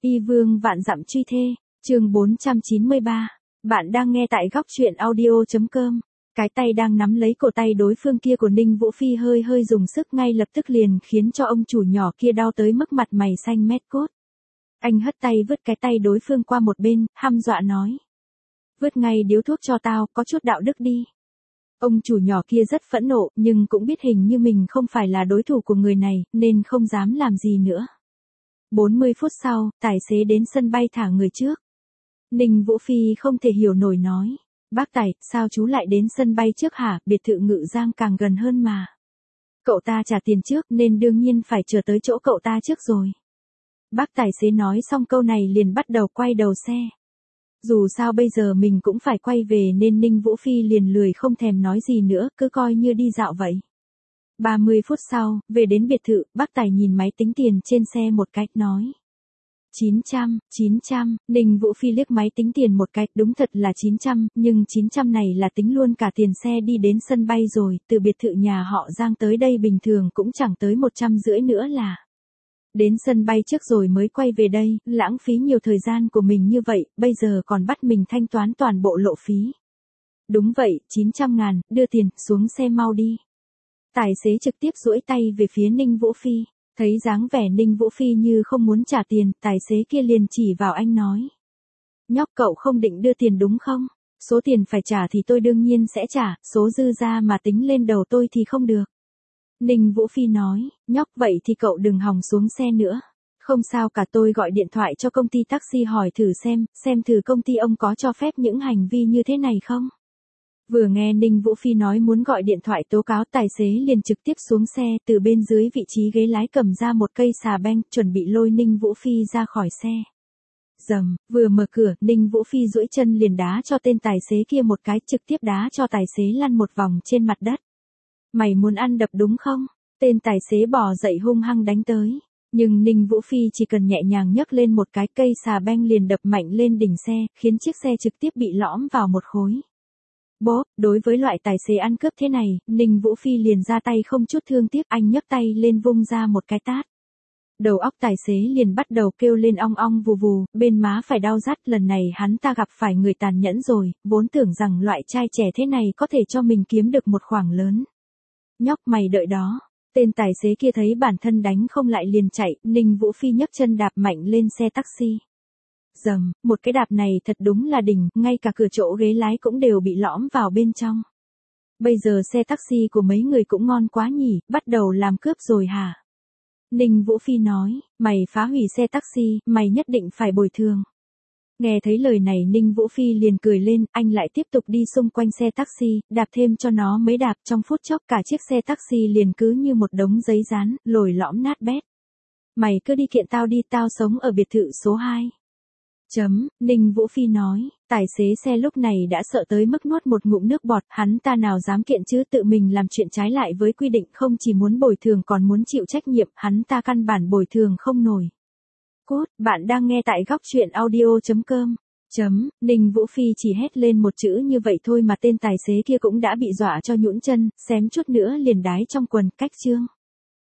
Y vương vạn dặm truy thê, chương 493. Bạn đang nghe tại góc truyện audio.com. Cái tay đang nắm lấy cổ tay đối phương kia của Ninh Vũ Phi hơi hơi dùng sức ngay lập tức liền khiến cho ông chủ nhỏ kia đau tới mức mặt mày xanh mét cốt. Anh hất tay vứt cái tay đối phương qua một bên, hăm dọa nói. Vứt ngay điếu thuốc cho tao, có chút đạo đức đi. Ông chủ nhỏ kia rất phẫn nộ, nhưng cũng biết hình như mình không phải là đối thủ của người này, nên không dám làm gì nữa. 40 phút sau, tài xế đến sân bay thả người trước. Ninh Vũ Phi không thể hiểu nổi nói. Bác Tài, sao chú lại đến sân bay trước hả, biệt thự Ngự Giang càng gần hơn mà. Cậu ta trả tiền trước nên đương nhiên phải chờ tới chỗ cậu ta trước rồi. Bác tài xế nói xong câu này liền bắt đầu quay đầu xe. Dù sao bây giờ mình cũng phải quay về nên Ninh Vũ Phi liền lười không thèm nói gì nữa, cứ coi như đi dạo vậy. 30 phút sau, về đến biệt thự, bác Tài nhìn máy tính tiền trên xe một cách nói. 900, Ninh Vũ Phi liếc máy tính tiền một cách, đúng thật là 900, nhưng 900 này là tính luôn cả tiền xe đi đến sân bay rồi, từ biệt thự nhà họ Giang tới đây bình thường cũng chẳng tới 150 nữa là. Đến sân bay trước rồi mới quay về đây, lãng phí nhiều thời gian của mình như vậy, bây giờ còn bắt mình thanh toán toàn bộ lộ phí. Đúng vậy, 900.000, đưa tiền, xuống xe mau đi. Tài xế trực tiếp duỗi tay về phía Ninh Vũ Phi. Thấy dáng vẻ Ninh Vũ Phi như không muốn trả tiền, tài xế kia liền chỉ vào anh nói. Nhóc cậu không định đưa tiền đúng không? Số tiền phải trả thì tôi đương nhiên sẽ trả, số dư ra mà tính lên đầu tôi thì không được. Ninh Vũ Phi nói, nhóc vậy thì cậu đừng hòng xuống xe nữa. Không sao cả, tôi gọi điện thoại cho công ty taxi hỏi thử xem thử công ty ông có cho phép những hành vi như thế này không? Vừa nghe Ninh Vũ Phi nói muốn gọi điện thoại tố cáo, tài xế liền trực tiếp xuống xe, từ bên dưới vị trí ghế lái cầm ra một cây xà beng, chuẩn bị lôi Ninh Vũ Phi ra khỏi xe. Dầm, vừa mở cửa, Ninh Vũ Phi duỗi chân liền đá cho tên tài xế kia một cái, trực tiếp đá cho tài xế lăn một vòng trên mặt đất. Mày muốn ăn đập đúng không? Tên tài xế bò dậy hung hăng đánh tới. Nhưng Ninh Vũ Phi chỉ cần nhẹ nhàng nhấc lên một cái, cây xà beng liền đập mạnh lên đỉnh xe, khiến chiếc xe trực tiếp bị lõm vào một khối. Bố, đối với loại tài xế ăn cướp thế này, Ninh Vũ Phi liền ra tay không chút thương tiếc, anh nhấc tay lên vung ra một cái tát. Đầu óc tài xế liền bắt đầu kêu lên ong ong vù vù, bên má phải đau rát, lần này hắn ta gặp phải người tàn nhẫn rồi, vốn tưởng rằng loại trai trẻ thế này có thể cho mình kiếm được một khoản lớn. Nhóc mày đợi đó. Tên tài xế kia thấy bản thân đánh không lại liền chạy, Ninh Vũ Phi nhấc chân đạp mạnh lên xe taxi. Dầm, một cái đạp này thật đúng là đỉnh, ngay cả cửa chỗ ghế lái cũng đều bị lõm vào bên trong. Bây giờ xe taxi của mấy người cũng ngon quá nhỉ, bắt đầu làm cướp rồi hả? Ninh Vũ Phi nói, mày phá hủy xe taxi, mày nhất định phải bồi thường. Nghe thấy lời này Ninh Vũ Phi liền cười lên, anh lại tiếp tục đi xung quanh xe taxi, đạp thêm cho nó mấy đạp, trong phút chốc cả chiếc xe taxi liền cứ như một đống giấy dán, lồi lõm nát bét. Mày cứ đi kiện tao đi, tao sống ở biệt thự số 2. Ninh Vũ Phi nói, tài xế xe lúc này đã sợ tới mức nuốt một ngụm nước bọt, hắn ta nào dám kiện chứ, tự mình làm chuyện trái lại với quy định, không chỉ muốn bồi thường còn muốn chịu trách nhiệm, hắn ta căn bản bồi thường không nổi. Cốt, bạn đang nghe tại góc truyện audio.com. Ninh Vũ Phi chỉ hét lên một chữ như vậy thôi mà tên tài xế kia cũng đã bị dọa cho nhũn chân, xém chút nữa liền đái trong quần, cách chương.